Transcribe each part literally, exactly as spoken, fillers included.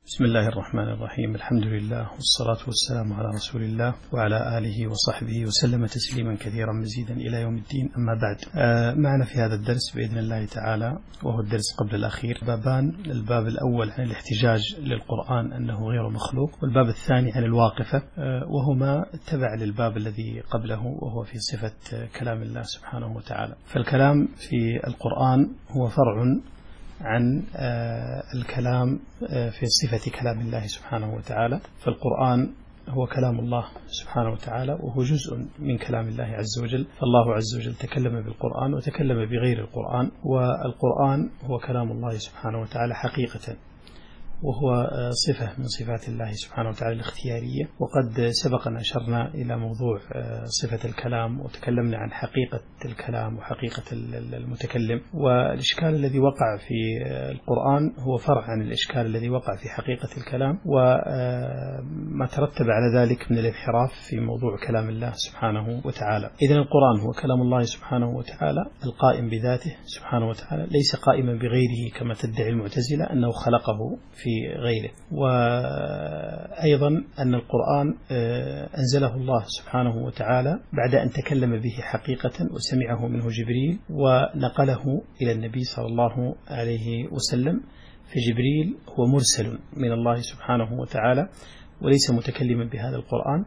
بسم الله الرحمن الرحيم. الحمد لله والصلاة والسلام على رسول الله وعلى آله وصحبه وسلم تسليما كثيرا مزيدا إلى يوم الدين. أما بعد، معنا في هذا الدرس بإذن الله تعالى، وهو الدرس قبل الأخير، بابان: الباب الأول عن الاحتجاج للقرآن أنه غير مخلوق، والباب الثاني عن الواقفة، وهما تبع للباب الذي قبله، وهو في صفة كلام الله سبحانه وتعالى. فالكلام في القرآن هو فرع عن الكلام في صفة كلام الله سبحانه وتعالى. فالقرآن هو كلام الله سبحانه وتعالى، وهو جزء من كلام الله عز وجل. فالله عز وجل تكلم بالقرآن وتكلم بغير القرآن، والقرآن هو كلام الله سبحانه وتعالى حقيقة، وهو صفة من صفات الله سبحانه وتعالى الاختيارية. وقد سبق أن أشرنا إلى موضوع صفة الكلام، وتكلمنا عن حقيقة الكلام وحقيقة المتكلم. والإشكال الذي وقع في القرآن هو فرع عن الإشكال الذي وقع في حقيقة الكلام، وما ترتب على ذلك من الانحراف في موضوع كلام الله سبحانه وتعالى. إذن القرآن هو كلام الله سبحانه وتعالى القائم بذاته سبحانه وتعالى، ليس قائما بغيره كما تدعي المعتزلة أنه خلقه في غيره. وأيضا أن القرآن أنزله الله سبحانه وتعالى بعد أن تكلم به حقيقة وسمعه منه جبريل، ونقله إلى النبي صلى الله عليه وسلم. فجبريل هو مرسل من الله سبحانه وتعالى، وليس متكلما بهذا القرآن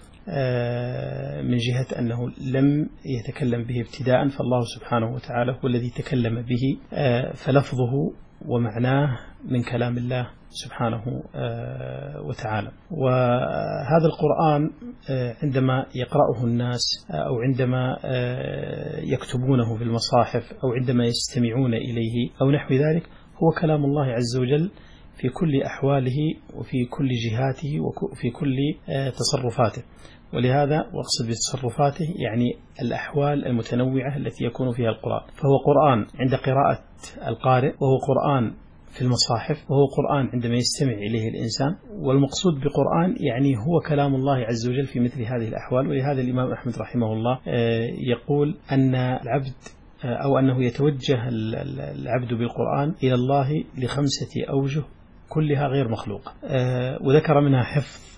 من جهة أنه لم يتكلم به ابتداء، فالله سبحانه وتعالى هو الذي تكلم به، فلفظه ومعناه من كلام الله سبحانه وتعالى. وهذا القرآن عندما يقرأه الناس، أو عندما يكتبونه في المصاحف، أو عندما يستمعون إليه أو نحو ذلك، هو كلام الله عز وجل في كل أحواله وفي كل جهاته وفي كل تصرفاته. ولهذا، وأقصد بتصرفاته يعني الأحوال المتنوعة التي يكون فيها القرآن. فهو قرآن عند قراءة القارئ، وهو قرآن في المصاحف، وهو قرآن عندما يستمع إليه الإنسان. والمقصود بقرآن يعني هو كلام الله عز وجل في مثل هذه الأحوال. ولهذا الإمام أحمد رحمه الله يقول أن العبد أو أنه يتوجه العبد بالقرآن إلى الله لخمسة أوجه كلها غير مخلوقة، وذكر منها حفظ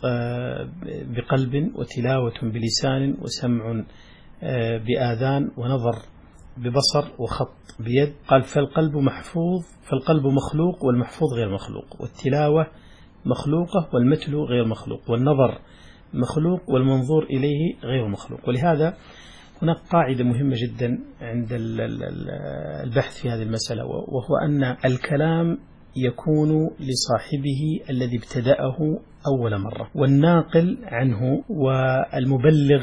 بقلب، وتلاوة بلسان، وسمع بآذان، ونظر ببصر، وخط بيد. قال: فالقلب محفوظ، فالقلب مخلوق، والمحفوظ غير مخلوق، والتلاوة مخلوقة، والمتلو غير مخلوق، والنظر مخلوق، والمنظور إليه غير مخلوق. ولهذا هناك قاعدة مهمة جدا عند البحث في هذه المسألة، وهو أن الكلام يكون لصاحبه الذي ابتدأه أول مرة، والناقل عنه والمبلغ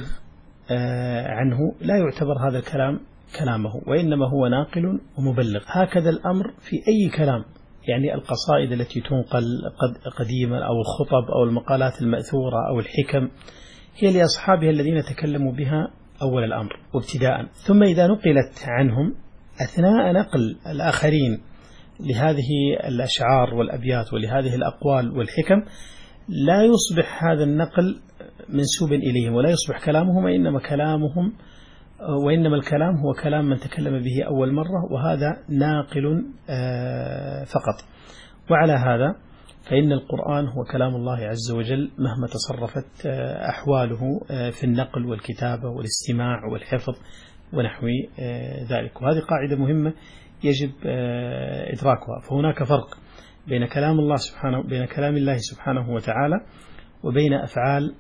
عنه لا يعتبر هذا الكلام كلامه، وإنما هو ناقل ومبلغ. هكذا الأمر في أي كلام، يعني القصائد التي تنقل قديما، أو الخطب، أو المقالات المأثورة، أو الحكم، هي لأصحابها الذين تكلموا بها أول الأمر وابتداء. ثم إذا نقلت عنهم أثناء نقل الآخرين لهذه الأشعار والأبيات ولهذه الأقوال والحكم، لا يصبح هذا النقل منسوبا إليهم، ولا يصبح كلامهم، وإنما كلامهم وإنما الكلام هو كلام من تكلم به أول مرة، وهذا ناقل فقط. وعلى هذا فإن القرآن هو كلام الله عز وجل مهما تصرفت أحواله في النقل والكتابة والاستماع والحفظ ونحو ذلك. وهذه قاعدة مهمة يجب إدراكها. فهناك فرق بين كلام الله سبحانه بين كلام الله سبحانه وتعالى وبين أفعال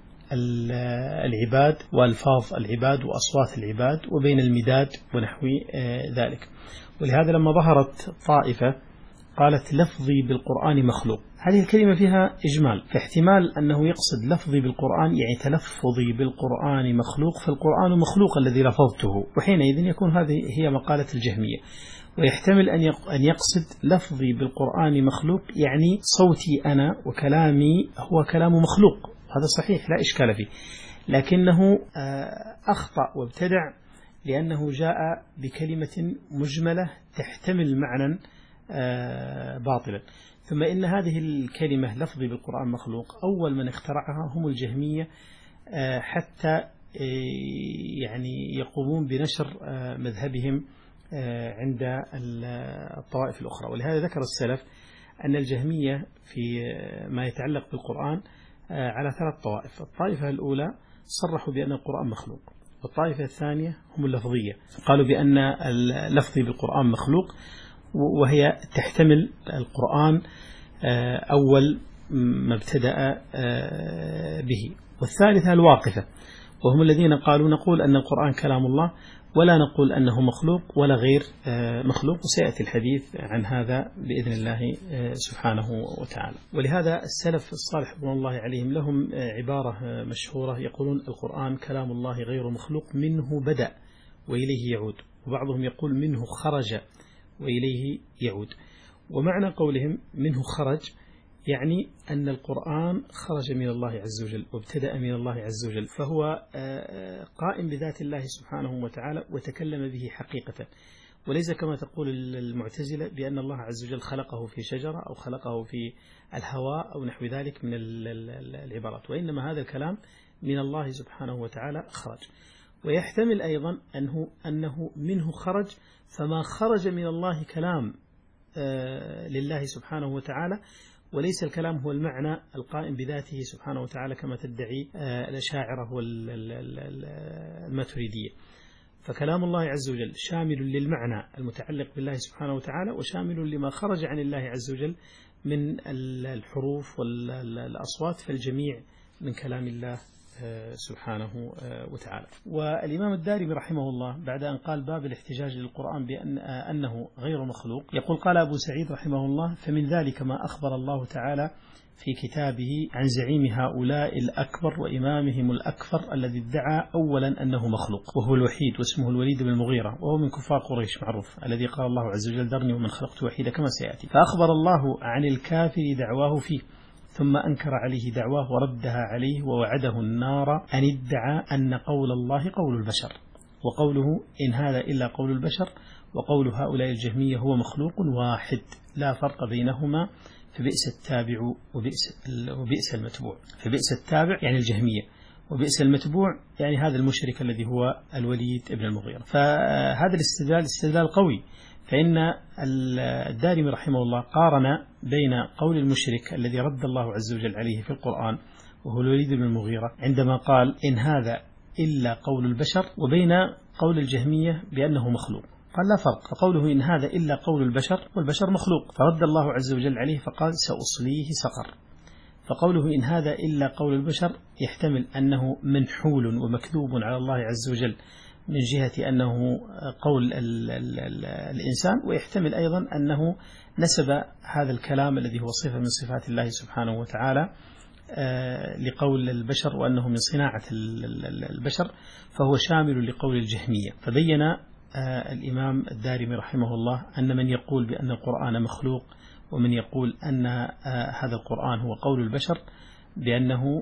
العباد وألفاظ العباد وأصوات العباد، وبين المداد ونحو ذلك. ولهذا لما ظهرت طائفة قالت: لفظي بالقرآن مخلوق، هذه الكلمة فيها إجمال، فاحتمال أنه يقصد لفظي بالقرآن يعني تلفظي بالقرآن مخلوق، فالقرآن مخلوق الذي لفظته، وحينئذ يكون هذه هي مقالة الجهمية. ويحتمل أن يقصد لفظي بالقرآن مخلوق يعني صوتي أنا وكلامي هو كلام مخلوق، هذا صحيح لا إشكال فيه، لكنه أخطأ وابتدع لأنه جاء بكلمة مجملة تحتمل معنى باطلا. ثم إن هذه الكلمة لفظي بالقرآن مخلوق أول من اخترعها هم الجهمية، حتى يعني يقومون بنشر مذهبهم عند الطوائف الأخرى. ولهذا ذكر السلف أن الجهمية في ما يتعلق بالقرآن على ثلاث طوائف. الطائفة الأولى صرحوا بأن القرآن مخلوق، والطائفة الثانية هم اللفظية، قالوا بأن اللفظ بالقرآن مخلوق، وهي تحتمل القرآن أول ما ابتدأ به. والثالثة الواقفة، وهم الذين قالوا نقول أن القرآن كلام الله ولا نقول أنه مخلوق ولا غير مخلوق، وسيأتي الحديث عن هذا بإذن الله سبحانه وتعالى. ولهذا السلف الصالح رضوان الله عليهم لهم عبارة مشهورة يقولون القرآن كلام الله غير مخلوق، منه بدأ وإليه يعود، وبعضهم يقول منه خرج وإليه يعود. ومعنى قولهم منه خرج يعني أن القرآن خرج من الله عز وجل وابتدأ من الله عز وجل، فهو قائم بذات الله سبحانه وتعالى وتكلم به حقيقة، وليس كما تقول المعتزلة بأن الله عز وجل خلقه في شجرة أو خلقه في الهواء أو نحو ذلك من العبارات، وإنما هذا الكلام من الله سبحانه وتعالى خرج. ويحتمل أيضا أنه, أنه منه خرج، فما خرج من الله كلام لله سبحانه وتعالى، وليس الكلام هو المعنى القائم بذاته سبحانه وتعالى كما تدعي الأشاعرة والماتريدية. فكلام الله عز وجل شامل للمعنى المتعلق بالله سبحانه وتعالى، وشامل لما خرج عن الله عز وجل من الحروف والأصوات، فالجميع من كلام الله سبحانه وتعالى. والإمام الدارمي رحمه الله بعد أن قال باب الاحتجاج للقرآن بأن أنه غير مخلوق، يقول قال أبو سعيد رحمه الله فمن ذلك ما أخبر الله تعالى في كتابه عن زعيم هؤلاء الأكبر وإمامهم الأكثر الذي ادعى أولا أنه مخلوق، وهو الوحيد واسمه الوليد بن المغيرة، وهو من كفار قريش معروف، الذي قال الله عز وجل ذرني ومن خلقت وحيدا كما سيأتي. فأخبر الله عن الكافر دعواه فيه، ثم أنكر عليه دعواه وردها عليه ووعده النار أن ادعى أن قول الله قول البشر، وقوله إن هذا إلا قول البشر وقول هؤلاء الجهمية هو مخلوق واحد لا فرق بينهما، فبئس التابع وبئس, وبئس المتبوع. فبئس التابع يعني الجهمية، وبئس المتبوع يعني هذا المشرك الذي هو الوليد ابن المغيرة. فهذا الاستدلال استدلال قوي، فإن الدارمي رحمه الله قارن بين قول المشرك الذي رد الله عز وجل عليه في القرآن وهو الوليد بن المغيرة عندما قال إن هذا إلا قول البشر، وبين قول الجهمية بأنه مخلوق، قال لا فرق، فقوله إن هذا إلا قول البشر والبشر مخلوق، فرد الله عز وجل عليه فقال سأصليه سقر. فقوله إن هذا إلا قول البشر يحتمل أنه منحول ومكذوب على الله عز وجل من جهة أنه قول ال ال ال الإنسان، ويحتمل أيضا أنه نسب هذا الكلام الذي هو صفة من صفات الله سبحانه وتعالى لقول البشر وأنه من صناعة البشر، فهو شامل لقول الجهمية. فبين الإمام الدارمي رحمه الله أن من يقول بأن القرآن مخلوق ومن يقول أن هذا القرآن هو قول البشر بأنه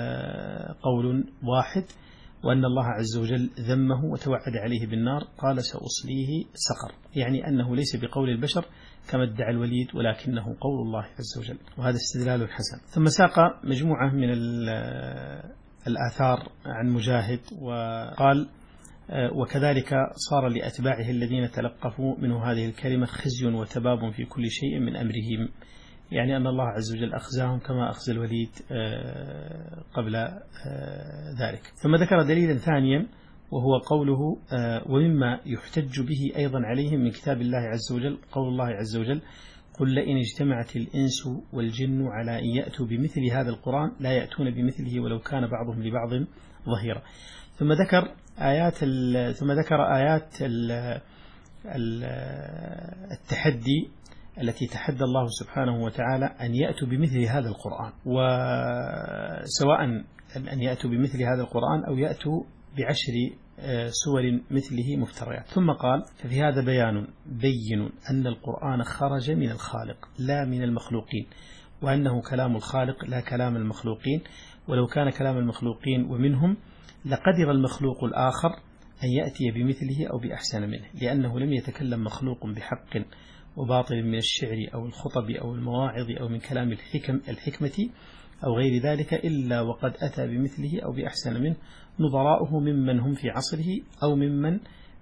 قول واحد، وأن الله عز وجل ذمه وتوعد عليه بالنار، قال سأصليه سقر، يعني أنه ليس بقول البشر كما ادعى الوليد ولكنه قول الله عز وجل، وهذا استدلال حسن. ثم ساق مجموعة من الآثار عن مجاهد وقال وكذلك صار لأتباعه الذين تلقفوا منه هذه الكلمة خزي وتباب في كل شيء من أمرهم، يعني أن الله عز وجل أخزاهم كما أخزى الوليد قبل ذلك. ثم ذكر دليلا ثانيا وهو قوله ومما يحتج به أيضا عليهم من كتاب الله عز وجل قول الله عز وجل قل لئن اجتمعت الإنس والجن على أن يأتوا بمثل هذا القرآن لا يأتون بمثله ولو كان بعضهم لبعض ظهيرا. ثم ذكر آيات ثم ذكر آيات التحدي التي تحدى الله سبحانه وتعالى أن يأتوا بمثل هذا القرآن، وسواء أن يأتوا بمثل هذا القرآن أو يأتوا بعشر سور مثله مفتريات. ثم قال ففي هذا بيان بين أن القرآن خرج من الخالق لا من المخلوقين، وأنه كلام الخالق لا كلام المخلوقين، ولو كان كلام المخلوقين ومنهم لقدر المخلوق الآخر أن يأتي بمثله أو بأحسن منه، لأنه لم يتكلم مخلوق بحق وباطل من الشعر أو الخطب أو المواعظ أو من كلام الحكم الحكمة أو غير ذلك إلا وقد أتى بمثله أو بأحسن منه نظراؤه ممن هم في عصره أو ممن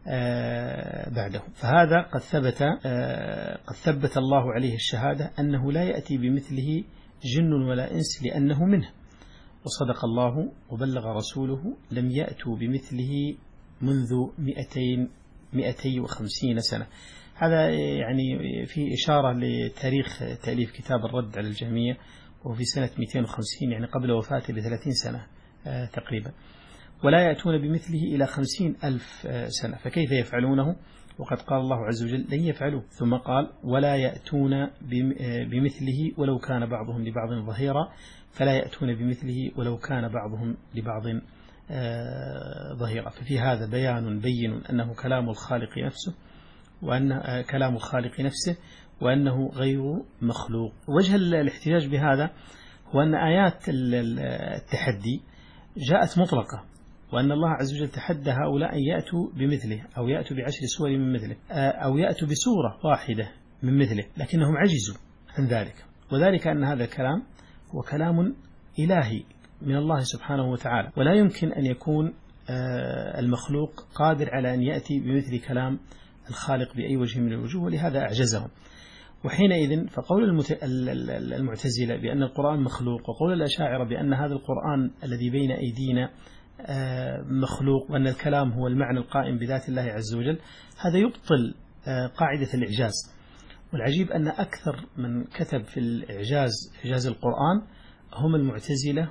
بعده. فهذا قد ثبت قد ثبت الله عليه الشهادة أنه لا يأتي بمثله جن ولا إنس لأنه منه، وصدق الله وبلغ رسوله لم يأتوا بمثله منذ مئتين مئتي وخمسين سنة. هذا يعني في إشارة لتاريخ تأليف كتاب الرد على الجهمية، وفي سنة مئتين وخمسين يعني قبل وفاته بثلاثين سنة تقريبا، ولا يأتون بمثله إلى خمسين ألف سنة، فكيف يفعلونه وقد قال الله عز وجل لن يفعلوه، ثم قال ولا يأتون بمثله ولو كان بعضهم لبعض ظهيرا، فلا يأتون بمثله ولو كان بعضهم لبعض ظهيرا. ففي هذا بيان بين أنه كلام الخالق نفسه، وأن كلام الخالق نفسه وأنه غير مخلوق. وجه الاحتجاج بهذا هو أن آيات التحدي جاءت مطلقة، وأن الله عز وجل تحدى هؤلاء أن يأتوا بمثله أو يأتوا بعشر سور من مثله أو يأتوا بسورة واحدة من مثله، لكنهم عجزوا عن ذلك، وذلك أن هذا الكلام هو كلام إلهي من الله سبحانه وتعالى، ولا يمكن أن يكون المخلوق قادر على أن يأتي بمثل كلام الخالق بأي وجه من الوجوه، ولهذا أعجزهم. وحينئذ فقول المعتزلة بأن القرآن مخلوق، وقول الأشاعرة بأن هذا القرآن الذي بين أيدينا مخلوق، وأن الكلام هو المعنى القائم بذات الله عز وجل، هذا يبطل قاعدة الإعجاز. والعجيب أن أكثر من كتب في الإعجاز إعجاز القرآن هم المعتزلة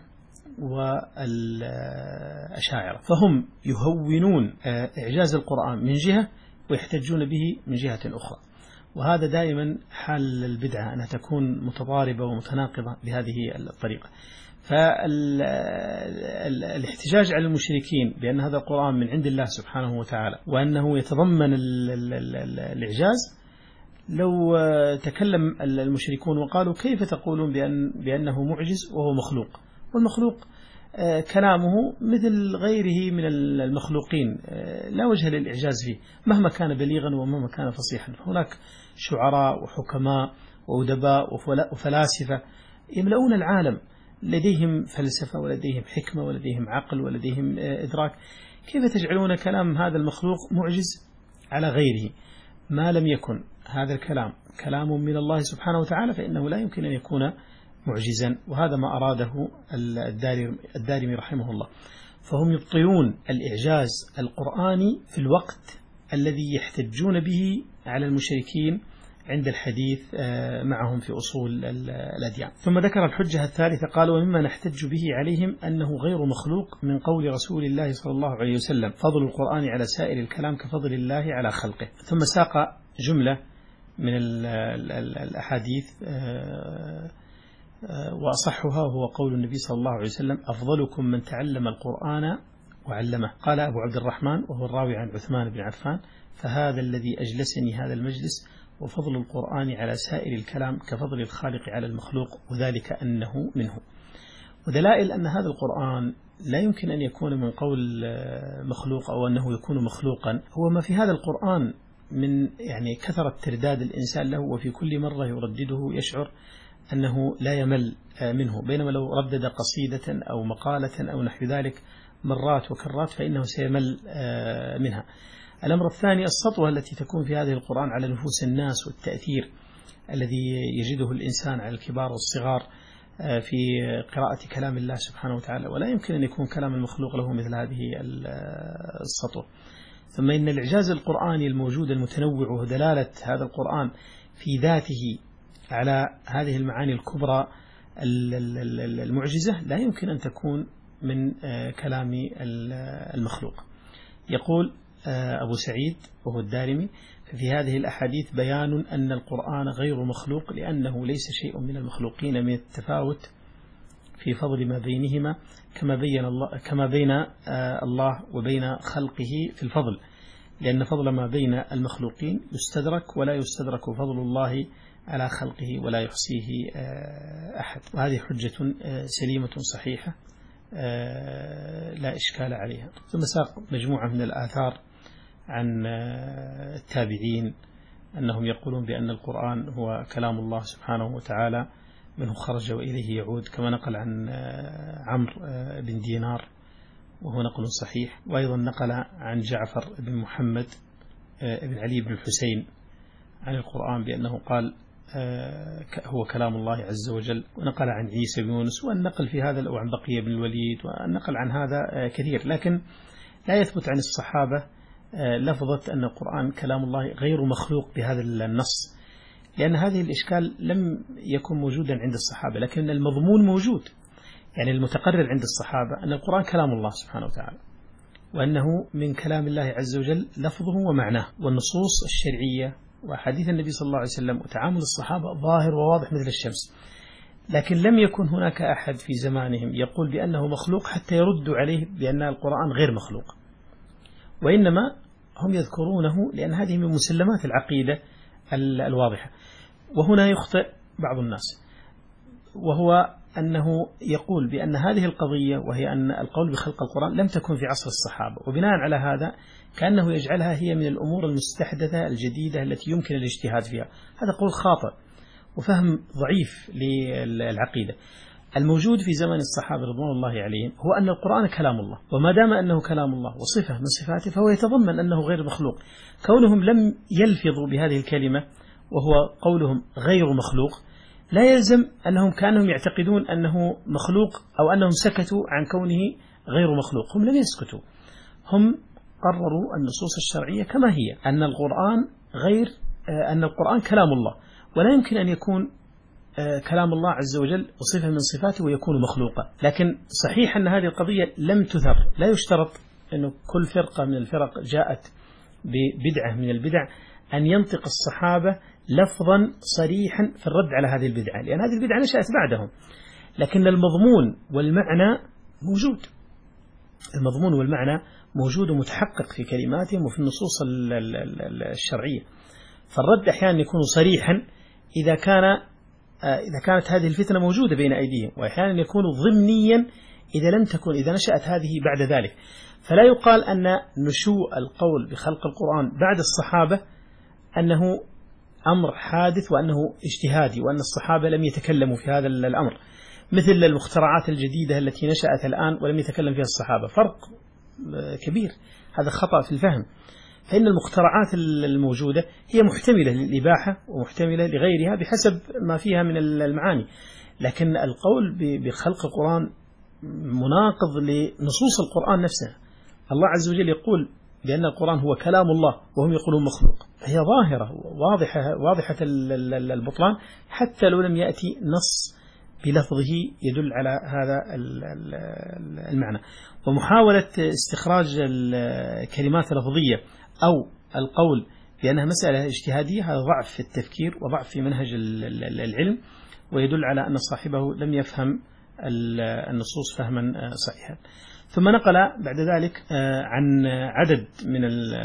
والأشاعرة، فهم يهونون إعجاز القرآن من جهة ويحتجون به من جهة أخرى، وهذا دائما حال البدعة أنها تكون متضاربة ومتناقضة بهذه الطريقة. فالاحتجاج على المشركين بأن هذا القرآن من عند الله سبحانه وتعالى وأنه يتضمن الإعجاز، لو تكلم المشركون وقالوا كيف تقولون بأن بأنه معجز وهو مخلوق، والمخلوق كلامه مثل غيره من المخلوقين لا وجه للإعجاز فيه مهما كان بليغا ومهما كان فصيحا. هناك شعراء وحكماء وأدباء وفلاسفة يملؤون العالم، لديهم فلسفة ولديهم حكمة ولديهم عقل ولديهم إدراك، كيف تجعلون كلام هذا المخلوق معجز على غيره؟ ما لم يكن هذا الكلام كلام من الله سبحانه وتعالى فإنه لا يمكن أن يكون معجزا، وهذا ما أراده الدارمي رحمه الله. فهم يبطلون الإعجاز القرآني في الوقت الذي يحتجون به على المشركين عند الحديث معهم في أصول الأديان. ثم ذكر الحجة الثالثة قال ومما نحتج به عليهم أنه غير مخلوق من قول رسول الله صلى الله عليه وسلم فضل القرآن على سائر الكلام كفضل الله على خلقه. ثم ساق جملة من الأحاديث وأصحها هو قول النبي صلى الله عليه وسلم أفضلكم من تعلم القرآن وعلمه. قال أبو عبد الرحمن وهو الراوي عن عثمان بن عفان فهذا الذي أجلسني هذا المجلس، وفضل القرآن على سائر الكلام كفضل الخالق على المخلوق، وذلك أنه منه. ودلائل أن هذا القرآن لا يمكن أن يكون من قول مخلوق أو أنه يكون مخلوقا هو ما في هذا القرآن من يعني كثرة ترداد الإنسان له، وفي كل مرة يردده يشعر أنه لا يمل منه، بينما لو ردد قصيدة أو مقالة أو نحو ذلك مرات وكرات فإنه سيمل منها. الأمر الثاني السطوة التي تكون في هذه القرآن على نفوس الناس، والتأثير الذي يجده الإنسان على الكبار والصغار في قراءة كلام الله سبحانه وتعالى، ولا يمكن أن يكون كلام المخلوق له مثل هذه السطوة. ثم إن الإعجاز القرآني الموجود المتنوع ودلالة هذا القرآن في ذاته على هذه المعاني الكبرى المعجزة لا يمكن أن تكون من كلام المخلوق. يقول أبو سعيد وهو الدارمي في هذه الأحاديث بيان أن القرآن غير مخلوق لأنه ليس شيء من المخلوقين من التفاوت في فضل ما بينهما كما بين الله كما بين الله وبين خلقه في الفضل، لأن فضل ما بين المخلوقين يستدرك ولا يستدرك فضل الله على خلقه ولا يحصيه أحد. وهذه حجة سليمة صحيحة لا إشكال عليها. ثم ساق مجموعة من الآثار عن التابعين أنهم يقولون بأن القرآن هو كلام الله سبحانه وتعالى منه خرج وإليه يعود، كما نقل عن عمرو بن دينار وهو نقل صحيح. وأيضا نقل عن جعفر بن محمد بن علي بن الحسين عن القرآن بأنه قال هو كلام الله عز وجل. ونقل عن عيسى بن يونس، والنقل في هذا أو عن بقية بن الوليد، والنقل عن هذا كثير. لكن لا يثبت عن الصحابة لفظة أن القرآن كلام الله غير مخلوق بهذا النص، لأن هذه الإشكال لم يكن موجودا عند الصحابة، لكن المضمون موجود. يعني المتقرر عند الصحابة أن القرآن كلام الله سبحانه وتعالى، وأنه من كلام الله عز وجل لفظه ومعناه. والنصوص الشرعية وحديث النبي صلى الله عليه وسلم وتعامل الصحابة ظاهر وواضح مثل الشمس. لكن لم يكن هناك أحد في زمانهم يقول بأنه مخلوق حتى يردوا عليه بأن القرآن غير مخلوق، وإنما هم يذكرونه لأن هذه من مسلمات العقيدة الواضحة. وهنا يخطئ بعض الناس، وهو أنه يقول بأن هذه القضية، وهي أن القول بخلق القرآن لم تكن في عصر الصحابة، وبناء على هذا كأنه يجعلها هي من الأمور المستحدثة الجديدة التي يمكن الاجتهاد فيها. هذا قول خاطئ وفهم ضعيف للعقيدة. الموجود في زمن الصحابة رضوان الله عليهم هو أن القرآن كلام الله، وما دام أنه كلام الله وصفة من صفاته فهو يتضمن أنه غير مخلوق. كونهم لم يلفظوا بهذه الكلمة وهو قولهم غير مخلوق لا يلزم أنهم كانوا يعتقدون أنه مخلوق أو أنهم سكتوا عن كونه غير مخلوق. هم لم يسكتوا، هم قرروا النصوص الشرعية كما هي، أن القرآن غير أن القرآن كلام الله، ولا يمكن أن يكون كلام الله عز وجل وصفة من صفاته ويكون مخلوقا. لكن صحيح أن هذه القضية لم تثر. لا يشترط أن كل فرقة من الفرق جاءت ببدعة من البدع أن ينطق الصحابة لفظا صريحا في الرد على هذه البدعة، لأن هذه البدعة نشأت بعدهم. لكن المضمون والمعنى موجود، المضمون والمعنى موجود ومتحقق في كلماتهم وفي النصوص الشرعية. فالرد أحيانا يكون صريحا إذا كان إذا كانت هذه الفتنة موجودة بين أيديهم، وأحيانا يكون ضمنيا إذا لم تكن إذا نشأت هذه بعد ذلك. فلا يقال أن نشوء القول بخلق القرآن بعد الصحابة أنه أمر حادث وأنه اجتهادي وأن الصحابة لم يتكلموا في هذا الأمر، مثل المخترعات الجديدة التي نشأت الآن ولم يتكلم فيها الصحابة. فرق كبير، هذا خطأ في الفهم. فإن المخترعات الموجودة هي محتملة للإباحة ومحتملة لغيرها بحسب ما فيها من المعاني، لكن القول بخلق القرآن مناقض لنصوص القرآن نفسها. الله عز وجل يقول بأن القرآن هو كلام الله وهم يقولون مخلوق، فهي ظاهرة واضحة واضحة البطلان حتى لو لم يأتي نص بلفظه يدل على هذا المعنى. ومحاولة استخراج الكلمات اللفظية أو القول بأنها مسألة اجتهادية هذا ضعف في التفكير وضعف في منهج العلم، ويدل على أن صاحبه لم يفهم النصوص فهما صحيحا. ثم نقل بعد ذلك عن عدد من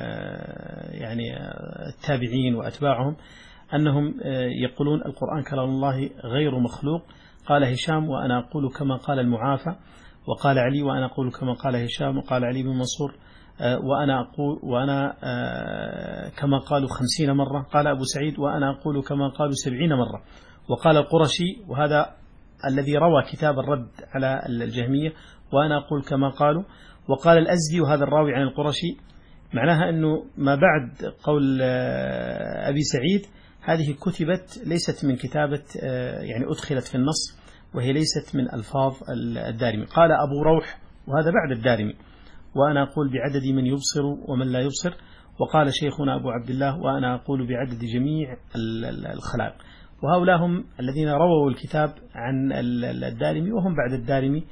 يعني التابعين وأتباعهم أنهم يقولون القرآن كلام الله غير مخلوق. قال هشام وأنا أقول كما قال المعافى، وقال علي وأنا أقول كما قال هشام، وقال علي بن منصور وأنا أقول وأنا كما قالوا خمسين مرة. قال أبو سعيد وأنا أقول كما قالوا سبعين مرة. وقال القرشي وهذا الذي روى كتاب الرد على الجهمية وأنا أقول كما قالوا. وقال الأزدي وهذا الراوي عن القرشي، معناها أنه ما بعد قول أبي سعيد هذه كتبت ليست من كتابة يعني أدخلت في النص، وهي ليست من ألفاظ الدارمي. قال أبو روح وهذا بعد الدارمي وأنا أقول بعدد من يبصر ومن لا يبصر. وقال شيخنا أبو عبد الله وأنا أقول بعدد جميع الخلائق. وهؤلاء هم الذين رووا الكتاب عن الدارمي وهم بعد الدارمي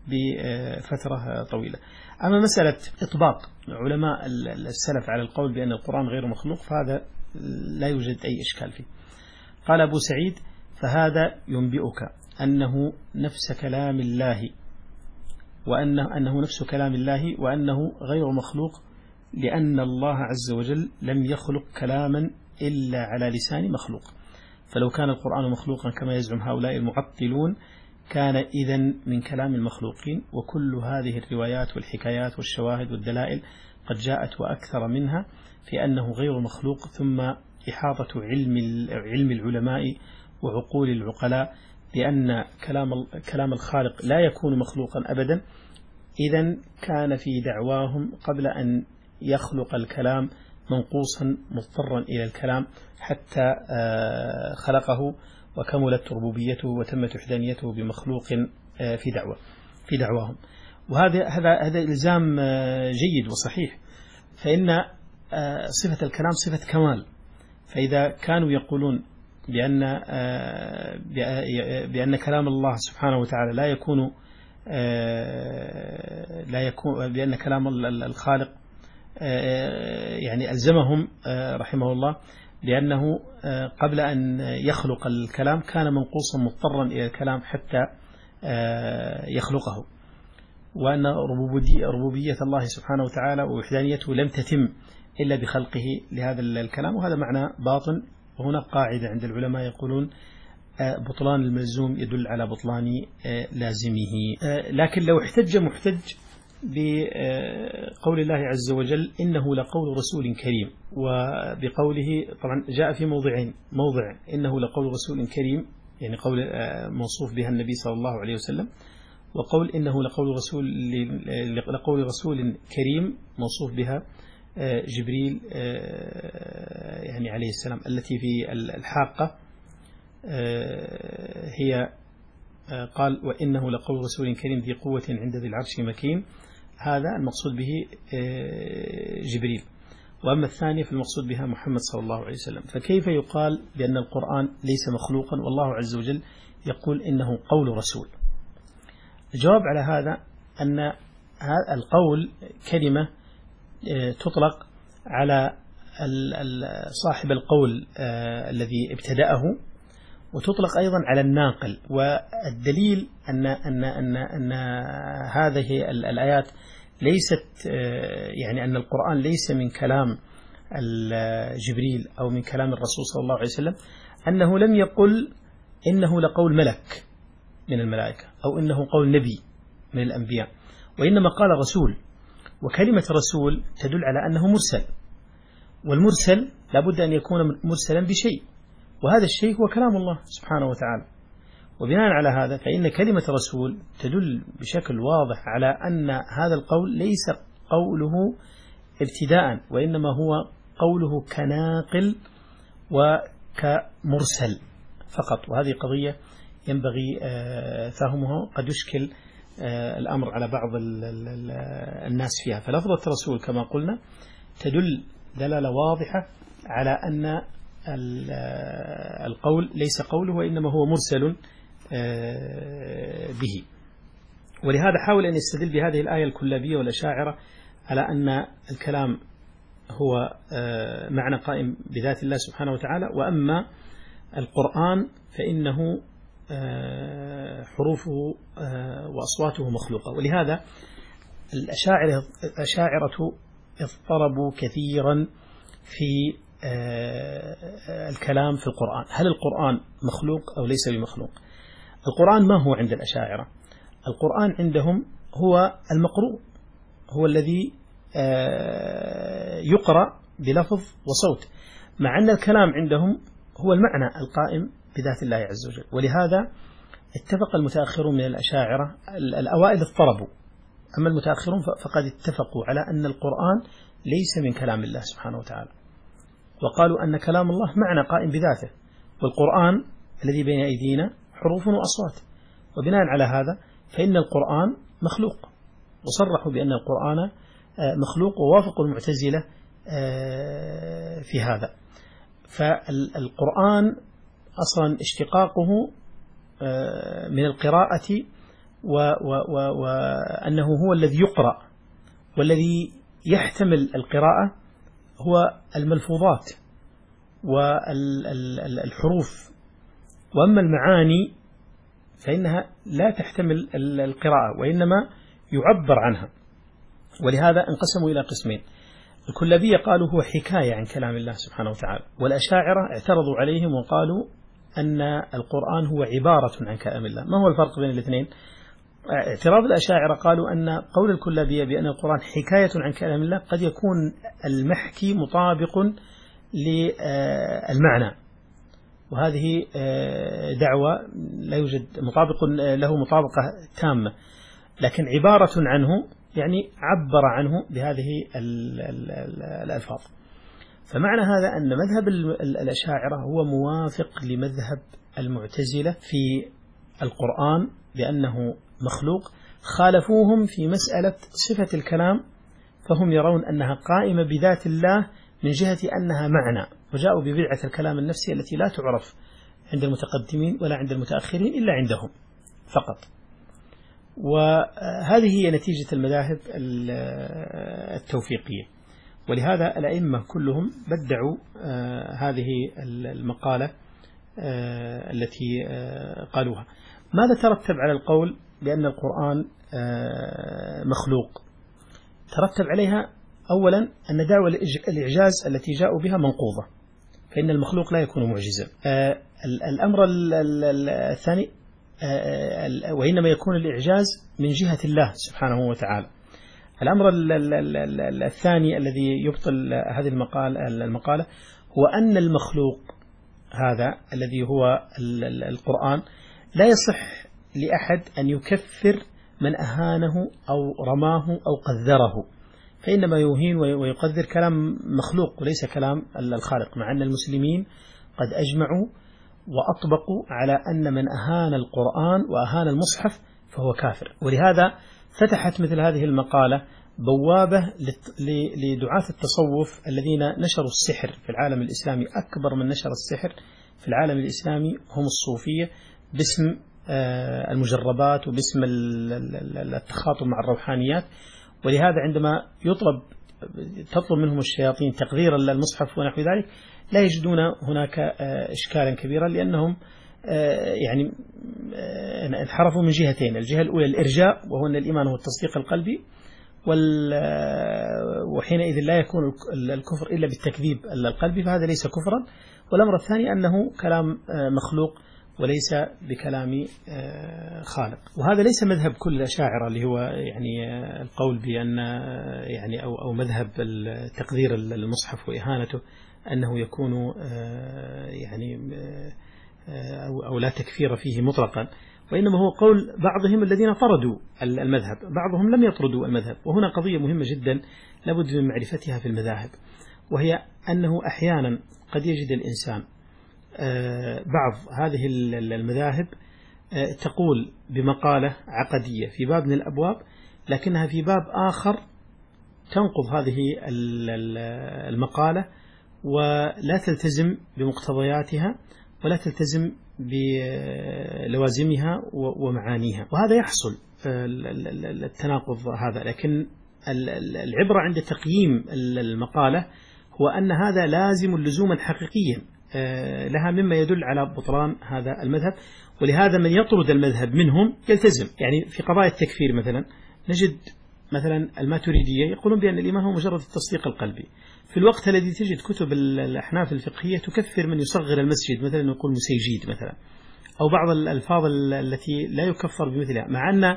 بفترة طويلة. أما مسألة إطباق علماء السلف على القول بأن القرآن غير مخلوق فهذا لا يوجد أي إشكال فيه. قال أبو سعيد فهذا ينبئك أنه نفس كلام الله وأنه أنه نفس كلام الله وأنه غير مخلوق، لأن الله عز وجل لم يخلق كلاما إلا على لسان مخلوق. فلو كان القرآن مخلوقا كما يزعم هؤلاء المعطلون كان إذن من كلام المخلوقين. وكل هذه الروايات والحكايات والشواهد والدلائل قد جاءت وأكثر منها في أنه غير مخلوق. ثم إحاطة علم علم العلماء وعقول العقلاء بأن كلام كلام الخالق لا يكون مخلوقا أبدا إذن كان في دعواهم قبل أن يخلق الكلام منقوصا مضطرا إلى الكلام حتى خلقه وكملت ربوبيته وتمت وحدانيته بمخلوق في دعوة في دعواهم. وهذا هذا هذا إلزام جيد وصحيح، فإن صفة الكلام صفة كمال. فإذا كانوا يقولون بأن بأن كلام الله سبحانه وتعالى لا يكون لا يكون بأن كلام الخالق يعني ألزمهم رحمه الله بأنه قبل أن يخلق الكلام كان منقوصا مضطرا إلى الكلام حتى يخلقه، وأن ربوبية الله سبحانه وتعالى ووحدانيته لم تتم إلا بخلقه لهذا الكلام، وهذا معنى باطن. وهنا قاعدة عند العلماء يقولون بطلان الملزوم يدل على بطلان لازمه. لكن لو احتج محتج بقول الله عز وجل إنه لقول رسول كريم، وبقوله طبعا جاء في موضعين، موضع إنه لقول رسول كريم يعني قول موصوف بها النبي صلى الله عليه وسلم، وقول إنه لقول رسول لقول رسول كريم موصوف بها جبريل يعني عليه السلام، التي في الحاقة هي قال وإنه لقول رسول كريم ذي قوة عند ذي العرش مكين، هذا المقصود به جبريل. وأما الثانية فالمقصود بها محمد صلى الله عليه وسلم. فكيف يقال بأن القرآن ليس مخلوقا والله عز وجل يقول إنه قول رسول؟ الجواب على هذا أن القول كلمة تطلق على صاحب القول الذي ابتدأه، وتطلق أيضا على الناقل. والدليل أن أن أن أن هذه الآيات ليست يعني أن القرآن ليس من كلام جبريل أو من كلام الرسول صلى الله عليه وسلم، أنه لم يقل إنه لقول ملك من الملائكة أو إنه قول نبي من الأنبياء، وإنما قال رسول. وكلمة رسول تدل على أنه مرسل، والمرسل لابد أن يكون مرسلا بشيء، وهذا الشيء هو كلام الله سبحانه وتعالى. وبناء على هذا فإن كلمة رسول تدل بشكل واضح على أن هذا القول ليس قوله ابتداء، وإنما هو قوله كناقل وكمرسل فقط. وهذه قضية ينبغي فهمها، قد يشكل الأمر على بعض الناس فيها. فلفظة رسول كما قلنا تدل دلالة واضحة على أن القول ليس قوله وإنما هو مرسل به. ولهذا حاول أن يستدل بهذه الآية الكلابية والأشاعرة على أن الكلام هو معنى قائم بذات الله سبحانه وتعالى، وأما القرآن فإنه حروفه وأصواته مخلوقة. ولهذا الأشاعرة, الأشاعرة اضطربوا كثيرا في الكلام في القرآن، هل القرآن مخلوق أو ليس بمخلوق؟ القرآن ما هو عند الأشاعرة؟ القرآن عندهم هو المقروء، هو الذي يقرأ بلفظ وصوت، مع أن الكلام عندهم هو المعنى القائم بذات الله عز وجل. ولهذا اتفق المتأخرون من الأشاعرة، الأوائل اضطربوا، أما المتأخرون فقد اتفقوا على أن القرآن ليس من كلام الله سبحانه وتعالى، وقالوا أن كلام الله معنى قائم بذاته، والقرآن الذي بين أيدينا حروف وأصوات. وبناء على هذا فإن القرآن مخلوق، وصرحوا بأن القرآن مخلوق، ووافقوا المعتزلة في هذا. فالقرآن أصلا اشتقاقه من القراءة، وأنه هو الذي يقرأ، والذي يحتمل القراءة هو الملفوظات والحروف، وأما المعاني فإنها لا تحتمل القراءة وإنما يعبر عنها. ولهذا انقسموا إلى قسمين: الكلابية قالوا هو حكاية عن كلام الله سبحانه وتعالى، والأشاعرة اعترضوا عليهم وقالوا أن القرآن هو عبارة عن كلام الله. ما هو الفرق بين الاثنين؟ اعتراض الأشاعرة قالوا أن قول الكلابية بأن القرآن حكاية عن كلام الله قد يكون المحكي مطابق للمعنى، وهذه دعوة لا يوجد مطابق له مطابقة تامة. لكن عبارة عنه يعني عبر عنه بهذه الألفاظ. فمعنى هذا أن مذهب الأشاعرة هو موافق لمذهب المعتزلة في القرآن بأنه مخلوق. خالفوهم في مسألة صفة الكلام، فهم يرون أنها قائمة بذات الله من جهة أنها معنى، وجاءوا ببدعة الكلام النفسي التي لا تعرف عند المتقدمين ولا عند المتأخرين إلا عندهم فقط. وهذه هي نتيجة المذاهب التوفيقية، ولهذا الأئمة كلهم بدعوا هذه المقالة التي قالوها. ماذا ترتب على القول بأن القرآن مخلوق؟ ترتب عليها أولا أن دعوى الإعجاز التي جاءوا بها منقوضة، فإن المخلوق لا يكون معجزا. الأمر الثاني، وإنما يكون الإعجاز من جهة الله سبحانه وتعالى. الأمر الثاني الذي يبطل هذه المقالة المقالة هو أن المخلوق هذا الذي هو القرآن لا يصح لأحد أن يكفر من أهانه أو رماه أو قذره، فإنما يهين ويقذر كلام مخلوق وليس كلام الخالق، مع أن المسلمين قد أجمعوا وأطبقوا على أن من أهان القرآن وأهان المصحف فهو كافر. ولهذا فتحت مثل هذه المقالة بوابة لدعاة التصوف الذين نشروا السحر في العالم الإسلامي. أكبر من نشر السحر في العالم الإسلامي هم الصوفية، باسم المجربات وباسم التخاطب مع الروحانيات. ولهذا عندما يطلب تطلب منهم الشياطين تقذير المصحف ونحو ذلك لا يجدون هناك إشكالا كبيرا، لأنهم يعني انحرفوا من جهتين. الجهة الأولى الإرجاء، وهو أن الإيمان هو التصديق القلبي، وحينئذ لا يكون الكفر إلا بالتكذيب القلبي، فهذا ليس كفرا. والأمر الثاني أنه كلام مخلوق وليس بكلام خالق. وهذا ليس مذهب كل الأشاعرة اللي هو يعني القول بأن يعني أو أو مذهب تقدير المصحف وإهانته أنه يكون يعني أو أو لا تكفير فيه مطلقا، وإنما هو قول بعضهم الذين طردوا المذهب، بعضهم لم يطردوا المذهب. وهنا قضية مهمة جدا لابد من معرفتها في المذاهب، وهي أنه أحيانا قد يجد الإنسان بعض هذه المذاهب تقول بمقالة عقدية في باب من الأبواب، لكنها في باب آخر تنقض هذه المقالة ولا تلتزم بمقتضياتها ولا تلتزم بلوازمها ومعانيها، وهذا يحصل التناقض هذا. لكن العبرة عند تقييم المقالة هو أن هذا لازم لزوما حقيقيا لها مما يدل على بطلان هذا المذهب. ولهذا من يطرد المذهب منهم يلتزم. يعني في قضايا التكفير مثلا نجد مثلا الماتريدية يقولون بأن الإيمان هو مجرد التصديق القلبي، في الوقت الذي تجد كتب الأحناف الفقهية تكفر من يصغر المسجد، مثلا نقول مسيجيد مثلا، أو بعض الألفاظ التي لا يكفر بمثلها، مع أن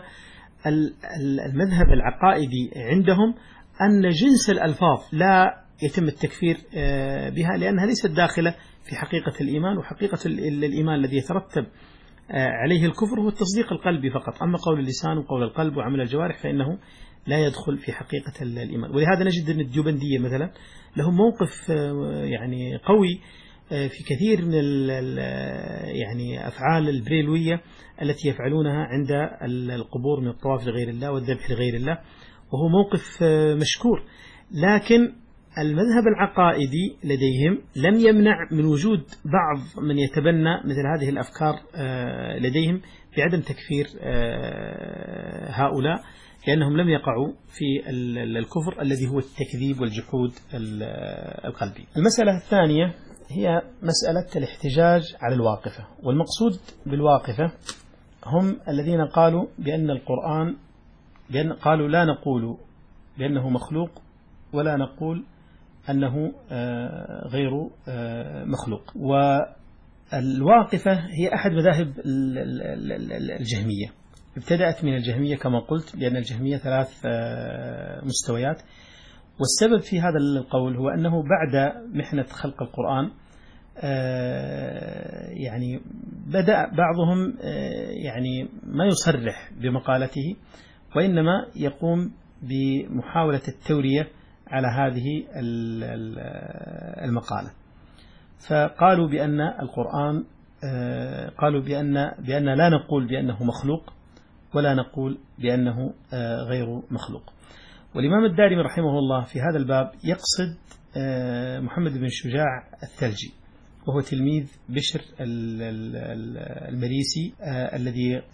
المذهب العقائدي عندهم أن جنس الألفاظ لا يتم التكفير بها، لأنها ليست داخلة في حقيقة الإيمان. وحقيقة الإيمان الذي يترتب عليه الكفر هو التصديق القلبي فقط، أما قول اللسان وقول القلب وعمل الجوارح فإنه لا يدخل في حقيقة الإيمان. ولهذا نجد أن الديوبندية مثلا لهم موقف يعني قوي في كثير من يعني أفعال البريلوية التي يفعلونها عند القبور من الطواف لغير الله والذبح لغير الله، وهو موقف مشكور. لكن المذهب العقائدي لديهم لم يمنع من وجود بعض من يتبنى مثل هذه الأفكار لديهم بعدم تكفير هؤلاء، لأنهم لم يقعوا في الكفر الذي هو التكذيب والجحود القلبي. المسألة الثانية هي مسألة الاحتجاج على الواقفة. والمقصود بالواقفة هم الذين قالوا بأن القرآن بأن قالوا لا نقول بأنه مخلوق ولا نقول أنه غير مخلوق. والواقفة هي أحد مذاهب الجهمية، ابتدأت من الجهمية كما قلت، لأن الجهمية ثلاث مستويات. والسبب في هذا القول هو أنه بعد محنة خلق القرآن يعني بدأ بعضهم يعني ما يصرح بمقالته، وإنما يقوم بمحاولة التورية على هذه المقالة. فقالوا بأن القرآن قالوا بأن بأن لا نقول بأنه مخلوق ولا نقول بأنه غير مخلوق. والإمام الدارمي رحمه الله في هذا الباب يقصد محمد بن شجاع الثلجي، وهو تلميذ بشر المريسي الذي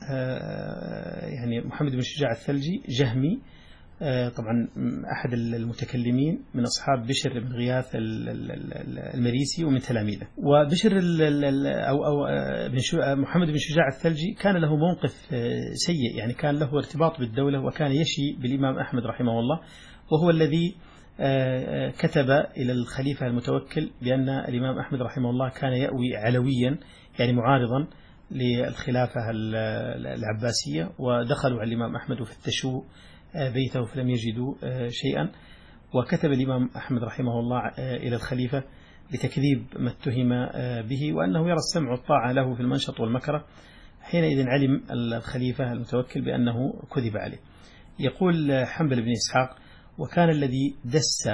يعني محمد بن شجاع الثلجي جهمي، طبعا أحد المتكلمين من أصحاب بشر بن غياث المريسي ومن تلاميذه. وبشر أو أو محمد بن شجاع الثلجي كان له موقف سيء، يعني كان له ارتباط بالدولة وكان يشي بالإمام أحمد رحمه الله، وهو الذي كتب إلى الخليفة المتوكل بأن الإمام أحمد رحمه الله كان يأوي علويا، يعني معارضا للخلافة العباسية، ودخلوا على الإمام أحمد وفتشوا بيته فلم يجدوا شيئا، وكتب الإمام أحمد رحمه الله إلى الخليفة لتكذيب ما اتهم به، وأنه يرى السمع والطاعة له في المنشط والمكره. حينئذ علم الخليفة المتوكل بأنه كذب عليه. يقول حنبل بن إسحاق: وكان الذي دس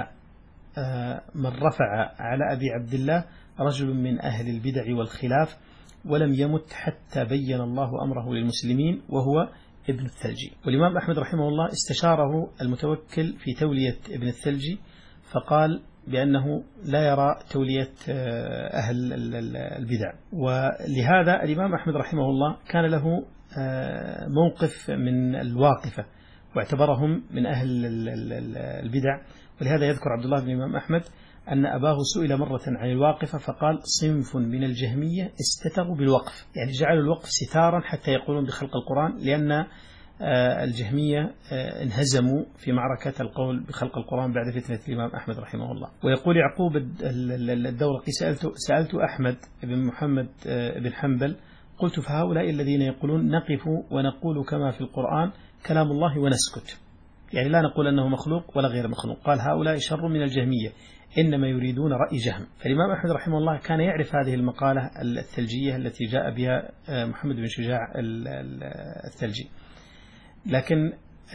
من رفع على أبي عبد الله رجل من أهل البدع والخلاف ولم يمت حتى بين الله أمره للمسلمين، وهو ابن الثلجي. والإمام أحمد رحمه الله استشاره المتوكل في تولية ابن الثلجي، فقال بأنه لا يرى تولية أهل البدع. ولهذا الإمام أحمد رحمه الله كان له موقف من الواقفة، واعتبرهم من أهل البدع. ولهذا يذكر عبد الله بن الإمام أحمد أن أباه سئل مرة عن الواقفة فقال: صنف من الجهمية استتروا بالوقف، يعني جعلوا الوقف ستارا حتى يقولون بخلق القرآن، لأن الجهمية انهزموا في معركة القول بخلق القرآن بعد فتنة الإمام أحمد رحمه الله. ويقول يعقوب الدورقي: سألت, سألت أحمد بن محمد بن حنبل قلت: فهؤلاء الذين يقولون نقف ونقول كما في القرآن كلام الله ونسكت، يعني لا نقول أنه مخلوق ولا غير مخلوق، قال: هؤلاء شر من الجهمية إنما يريدون رأي جهم. فالإمام أحمد رحمه الله كان يعرف هذه المقالة الثلجية التي جاء بها محمد بن شجاع الثلجي، لكن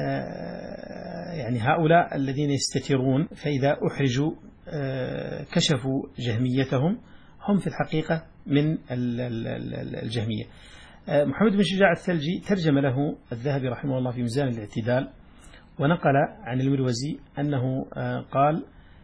يعني هؤلاء الذين يستترون فإذا أحرجوا كشفوا جهميتهم، هم في الحقيقة من الجهمية. محمد بن شجاع الثلجي ترجم له الذهبي رحمه الله في ميزان الاعتدال، ونقل عن المروزي أنه قال: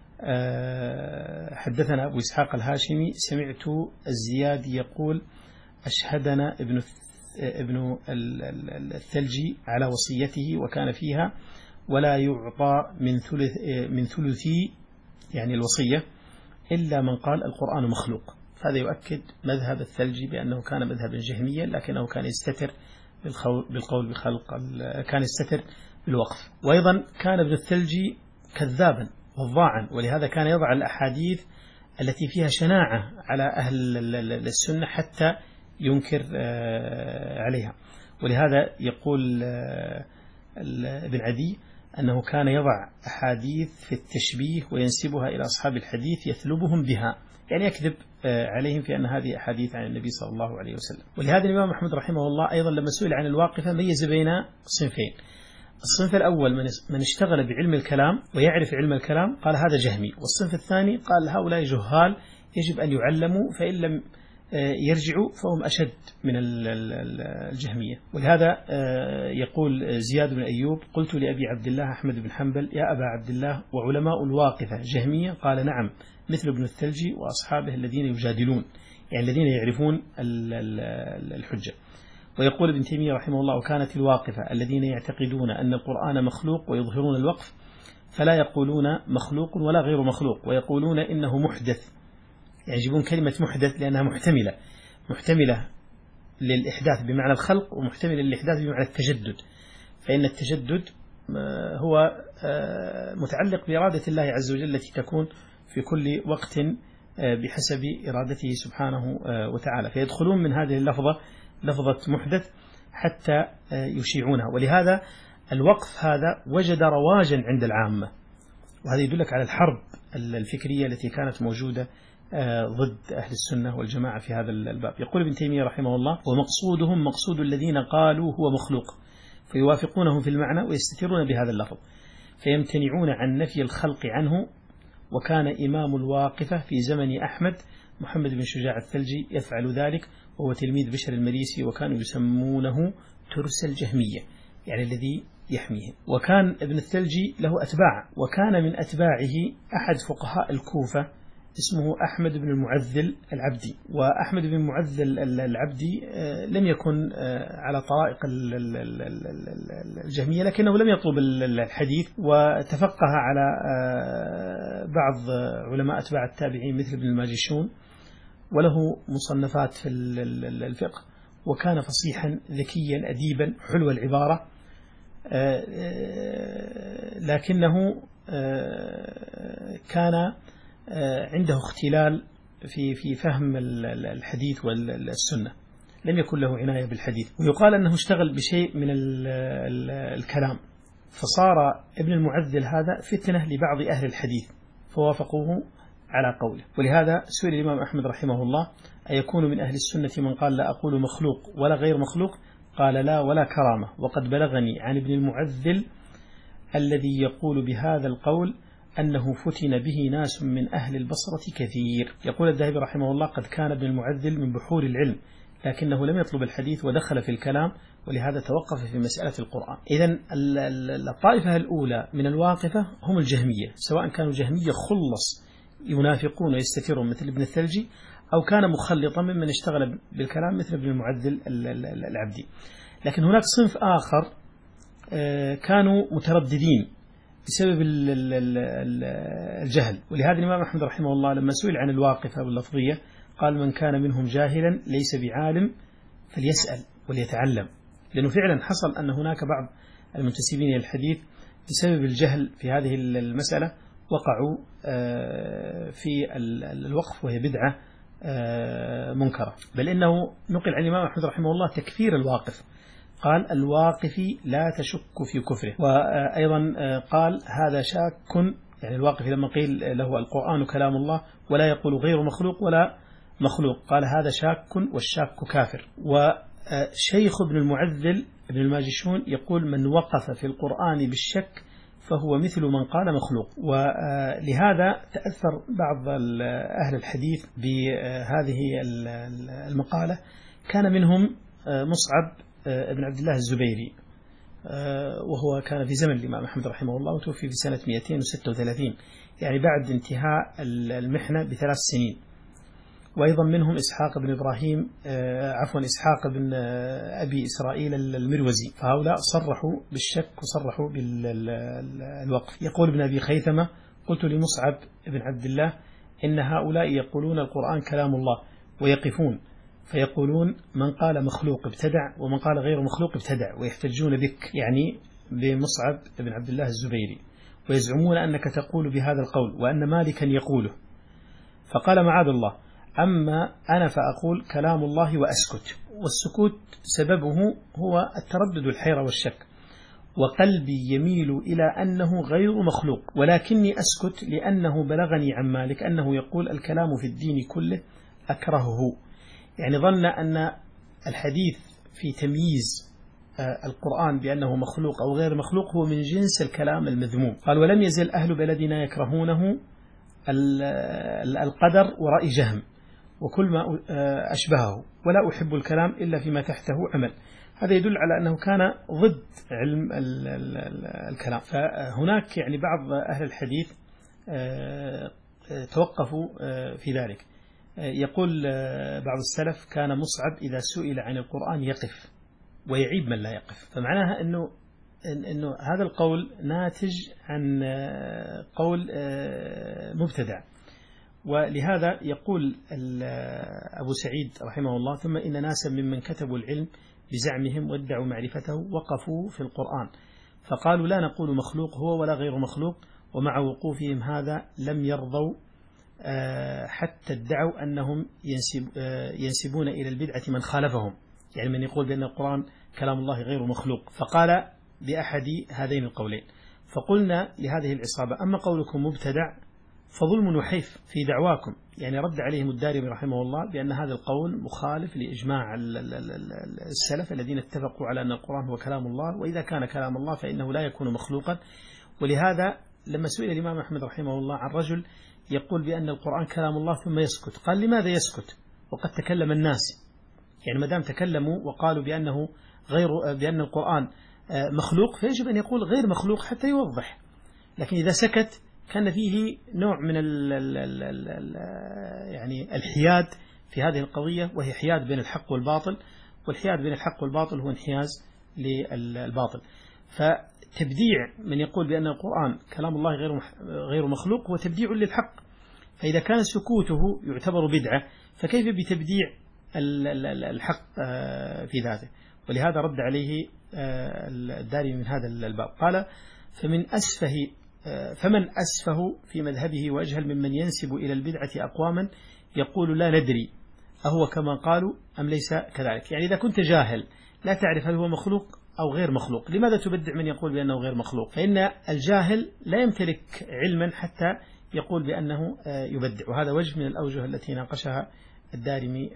حدثنا أبو إسحاق الهاشمي سمعت الزيادي يقول: أشهدنا ابن ابن الثلجي على وصيته وكان فيها ولا يعطى من ثلث من ثلثي يعني الوصية إلا من قال القرآن مخلوق. هذا يؤكد مذهب الثلجي بأنه كان مذهبا جهميا، لكنه كان يستتر بالقول بخلق، كان يستتر بالوقف. وأيضا كان ابن الثلجي كذابا وضاعا، ولهذا كان يضع الأحاديث التي فيها شناعة على أهل السنة حتى ينكر عليها. ولهذا يقول ابن عدي أنه كان يضع أحاديث في التشبيه وينسبها إلى أصحاب الحديث يثلبهم بها، يعني يكذب عليهم في أن هذه أحاديث عن النبي صلى الله عليه وسلم. ولهذا الإمام أحمد رحمه الله أيضا لما سئل عن الواقفة ميز بين صنفين: الصنف الأول من اشتغل بعلم الكلام ويعرف علم الكلام قال هذا جهمي، والصنف الثاني قال هؤلاء جهال يجب أن يعلموا، فإن لم يرجعوا فهم أشد من الجهمية. ولهذا يقول زياد بن أيوب: قلت لأبي عبد الله أحمد بن حنبل: يا أبا عبد الله، وعلماء الواقفة جهمية؟ قال: نعم، مثل ابن الثلجي وأصحابه الذين يجادلون، يعني الذين يعرفون الحجة. ويقول ابن تيمية رحمه الله: وكانت الواقفة الذين يعتقدون أن القرآن مخلوق ويظهرون الوقف، فلا يقولون مخلوق ولا غير مخلوق، ويقولون إنه محدث، يعني يجيبون كلمة محدث لأنها محتملة محتملة للإحداث بمعنى الخلق، ومحتملة للإحداث بمعنى التجدد، فإن التجدد هو متعلق بإرادة الله عز وجل التي تكون في كل وقت بحسب إرادته سبحانه وتعالى، فيدخلون من هذه اللفظة لفظة محدث حتى يشيعونها. ولهذا الوقف هذا وجد رواجا عند العامة، وهذا يدلك على الحرب الفكرية التي كانت موجودة ضد أهل السنة والجماعة في هذا الباب. يقول ابن تيمية رحمه الله: ومقصودهم مقصود الذين قالوا هو مخلوق، ويوافقونه في المعنى ويستترون بهذا اللفظ، فيمتنعون عن نفي الخلق عنه. وكان إمام الواقفة في زمن أحمد محمد بن شجاع الثلجي يفعل ذلك، وهو تلميذ بشر المريسي، وكانوا يسمونه ترس الجهمية، يعني الذي يحميه. وكان ابن الثلجي له أتباع، وكان من أتباعه أحد فقهاء الكوفة اسمه أحمد بن المعذل العبدي. وأحمد بن المعذل العبدي لم يكن على طرائق الجهمية، لكنه لم يطلب الحديث، وتفقه على بعض علماء أتباع التابعين مثل ابن الماجشون، وله مصنفات في الفقه، وكان فصيحا ذكيا أديبا حلو العبارة، لكنه كان عنده اختلال في في فهم الحديث والسنة، لم يكن له عناية بالحديث. ويقال أنه اشتغل بشيء من الكلام، فصار ابن المعذل هذا فتنة لبعض أهل الحديث فوافقوه على قوله. ولهذا سئل الإمام أحمد رحمه الله: أيكون من أهل السنة من قال لا أقول مخلوق ولا غير مخلوق؟ قال: لا ولا كرامة، وقد بلغني عن ابن المعذل الذي يقول بهذا القول أنه فتن به ناس من أهل البصرة كثير. يقول الذهبي رحمه الله: قد كان ابن المعذل من بحور العلم، لكنه لم يطلب الحديث ودخل في الكلام، ولهذا توقف في مسألة القرآن. إذن الطائفة الأولى من الواقفة هم الجهمية، سواء كانوا جهمية خلص ينافقون ويستترون مثل ابن الثلجي، أو كان مخلطا ممن اشتغل بالكلام مثل ابن المعذل العبدي. لكن هناك صنف آخر كانوا مترددين بسبب الجهل. ولهذا الإمام أحمد رحمه الله لما سئل عن الواقفة واللفظية قال: من كان منهم جاهلا ليس بعالم فليسأل وليتعلم. لأنه فعلا حصل أن هناك بعض المنتسبين إلى الحديث بسبب الجهل في هذه المسألة وقعوا في الوقف، وهي بدعة منكرة. بل إنه نقل عن الإمام أحمد رحمه الله تكفير الواقف، قال: الواقف لا تشك في كفره. وأيضا قال: هذا شاك، يعني الواقف لما قيل له القرآن كلام الله ولا يقول غير مخلوق ولا مخلوق، قال: هذا شاك والشاك كافر. وشيخ ابن المعذل ابن الماجشون يقول: من وقف في القرآن بالشك فهو مثل من قال مخلوق. ولهذا تأثر بعض أهل الحديث بهذه المقالة، كان منهم مصعب ابن عبد الله الزبيري، وهو كان في زمن الإمام أحمد رحمه الله، وتوفي في سنة مئتين وستة وثلاثين، يعني بعد انتهاء المحنة بثلاث سنين. وأيضا منهم إسحاق بن إبراهيم عفوا إسحاق بن أبي إسرائيل المروزي، فهؤلاء صرحوا بالشك وصرحوا بالوقف. يقول ابن أبي خيثمة: قلت لمصعب بن عبد الله: إن هؤلاء يقولون القرآن كلام الله ويقفون فيقولون من قال مخلوق ابتدع ومن قال غير مخلوق ابتدع، ويحتجون بك، يعني بمصعب بن عبد الله الزبيري، ويزعمون أنك تقول بهذا القول وأن مالكا يقوله. فقال: معاذ الله، أما أنا فأقول كلام الله وأسكت، والسكوت سببه هو التردد والحيرة والشك، وقلبي يميل إلى أنه غير مخلوق، ولكني أسكت لأنه بلغني عن مالك أنه يقول الكلام في الدين كله أكرهه. يعني ظن أن الحديث في تمييز القرآن بأنه مخلوق أو غير مخلوق هو من جنس الكلام المذموم. قال: ولم يزل أهل بلدنا يكرهونه القدر ورأي جهم وكل ما أشبهه، ولا أحب الكلام إلا فيما تحته عمل. هذا يدل على أنه كان ضد علم الكلام. فهناك يعني بعض أهل الحديث توقفوا في ذلك. يقول بعض السلف: كان مصعب إذا سئل عن القرآن يقف ويعيب من لا يقف. فمعناها أنه أنه هذا القول ناتج عن قول مبتدع. ولهذا يقول أبو سعيد رحمه الله: ثم إن ناسا ممن كتبوا العلم بزعمهم وادعوا معرفته وقفوا في القرآن فقالوا لا نقول مخلوق هو ولا غير مخلوق، ومع وقوفهم هذا لم يرضوا حتى ادعوا أنهم ينسب ينسبون إلى البدعة من خالفهم، يعني من يقول بأن القرآن كلام الله غير مخلوق. فقال بأحد هذين القولين. فقلنا لهذه العصابة: أما قولكم مبتدع فظلم وحيف في دعواكم، يعني رد عليهم الدارمي رحمه الله بأن هذا القول مخالف لإجماع السلف الذين اتفقوا على أن القرآن هو كلام الله، وإذا كان كلام الله فإنه لا يكون مخلوقا. ولهذا لما سئل الإمام أحمد رحمه الله عن رجل يقول بأن القرآن كلام الله ثم يسكت، قال لماذا يسكت وقد تكلم الناس؟ يعني ما دام تكلموا وقالوا بأنه غير بأن القرآن مخلوق فيجب أن يقول غير مخلوق حتى يوضح. لكن إذا سكت كان فيه نوع من ال ال ال ال يعني الحياد في هذه القضية، وهي حياد بين الحق والباطل، والحياد بين الحق والباطل هو انحياز للباطل. فتبديع من يقول بأن القرآن كلام الله غير غير مخلوق هو تبديع للحق، فإذا كان سكوته يعتبر بدعة فكيف بتبديع الحق في ذاته؟ ولهذا رد عليه الدارمي من هذا الباب، قال فمن أسفه فمن أسفه في مذهبه وأجهل ممن ينسب إلى البدعة أقواما يقول لا ندري أهو كما قالوا أم ليس كذلك. يعني إذا كنت جاهل لا تعرف هل هو مخلوق أو غير مخلوق، لماذا تبدع من يقول بأنه غير مخلوق؟ فإن الجاهل لا يمتلك علما حتى يقول بأنه يبدع، وهذا وجه من الأوجه التي ناقشها الدارمي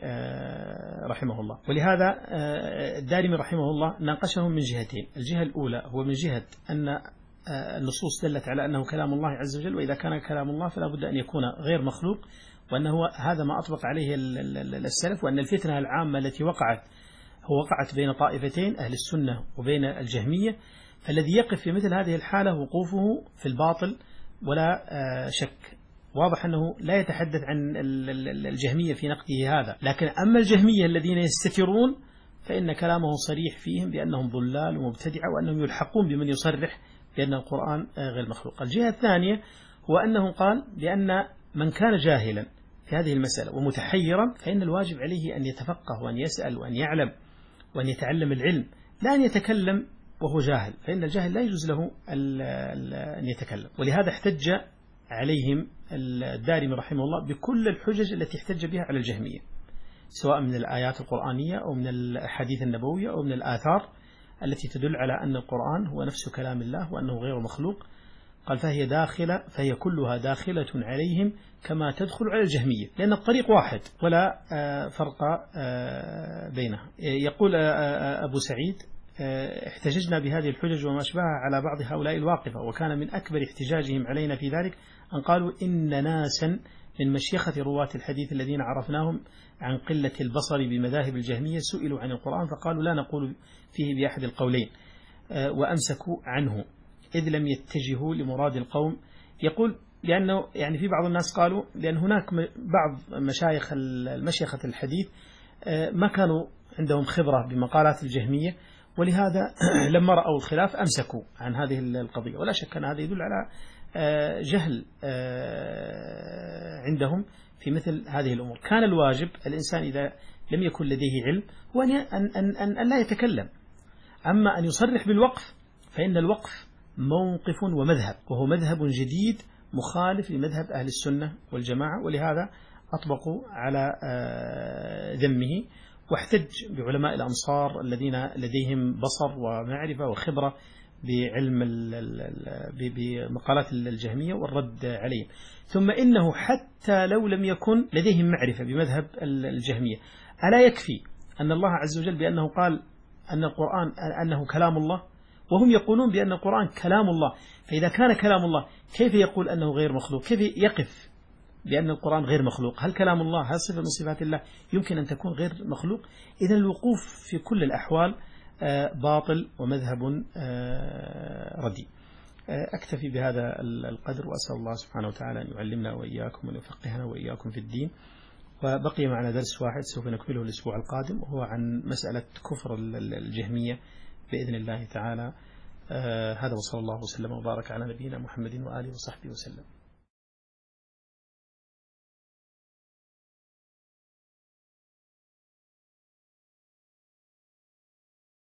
رحمه الله. ولهذا الدارمي رحمه الله ناقشهم من جهتين، الجهة الأولى هو من جهة أن النصوص دلت على أنه كلام الله عز وجل، وإذا كان كلام الله فلا بد أن يكون غير مخلوق، وأنه هذا ما أطلق عليه السلف، وأن الفتنة العامة التي وقعت هو وقعت بين طائفتين أهل السنة وبين الجهمية، فالذي يقف في مثل هذه الحالة وقوفه في الباطل ولا شك. واضح أنه لا يتحدث عن الجهمية في نقده هذا، لكن أما الجهمية الذين يستترون فإن كلامه صريح فيهم بأنهم ضلال ومبتدعة، وأنهم يلحقون بمن يصرح بأن القرآن غير مخلوق. الجهة الثانية هو أنه قال بأن من كان جاهلا في هذه المسألة ومتحيرا فإن الواجب عليه أن يتفقه وأن يسأل وأن يعلم وأن يتعلم العلم، لا أن يتكلم وهو جاهل، فإن الجاهل لا يجوز له أن يتكلم. ولهذا احتج عليهم الدارمي رحمه الله بكل الحجج التي احتج بها على الجهمية، سواء من الآيات القرآنية أو من الأحاديث النبوية أو من الآثار التي تدل على أن القرآن هو نفس كلام الله وأنه غير مخلوق. قال فهي داخلة فهي كلها داخلة عليهم كما تدخل على الجهمية، لأن الطريق واحد ولا فرق بينها. يقول أبو سعيد احتججنا بهذه الحجج وما أشبهها على بعض هؤلاء الواقفة، وكان من أكبر احتجاجهم علينا في ذلك أن قالوا إن ناسا من مشيخة رواة الحديث الذين عرفناهم عن قلة البصر بمذاهب الجهمية سئلوا عن القرآن فقالوا لا نقول فيه بأحد القولين، وأمسكوا عنه إذ لم يتجهوا لمراد القوم. يقول لأنه يعني في بعض الناس قالوا لأن هناك بعض مشايخ المشيخة الحديث ما كانوا عندهم خبرة بمقالات الجهمية، ولهذا لما رأوا الخلاف أمسكوا عن هذه القضية. ولا شك أن هذا يدل على جهل عندهم في مثل هذه الأمور. كان الواجب الإنسان إذا لم يكن لديه علم هو أن, أن, أن, أن لا يتكلم، أما أن يصرح بالوقف فإن الوقف موقف ومذهب، وهو مذهب جديد مخالف لمذهب أهل السنة والجماعة، ولهذا أطبقوا على ذمه. واحتج بعلماء الأمصار الذين لديهم بصر ومعرفة وخبرة بعلم بمقالات الجهمية والرد عليهم. ثم إنه حتى لو لم يكن لديهم معرفة بمذهب الجهمية ألا يكفي أن الله عز وجل بأنه قال أن القرآن أنه كلام الله، وهم يقولون بأن القرآن كلام الله، فإذا كان كلام الله كيف يقول أنه غير مخلوق؟ كيف يقف بأن القرآن غير مخلوق؟ هل كلام الله هل صفة من صفات الله يمكن أن تكون غير مخلوق؟ إذن الوقوف في كل الأحوال باطل ومذهب رديء. أكتفي بهذا القدر، وأسأل الله سبحانه وتعالى أن يعلمنا وإياكم وأن يفقهنا وإياكم في الدين. وبقي معنا درس واحد سوف نكمله الأسبوع القادم، وهو عن مسألة كفر الجهمية بإذن الله تعالى. هذا وصلى الله وسلم وبارك على نبينا محمد وآله وصحبه وسلم.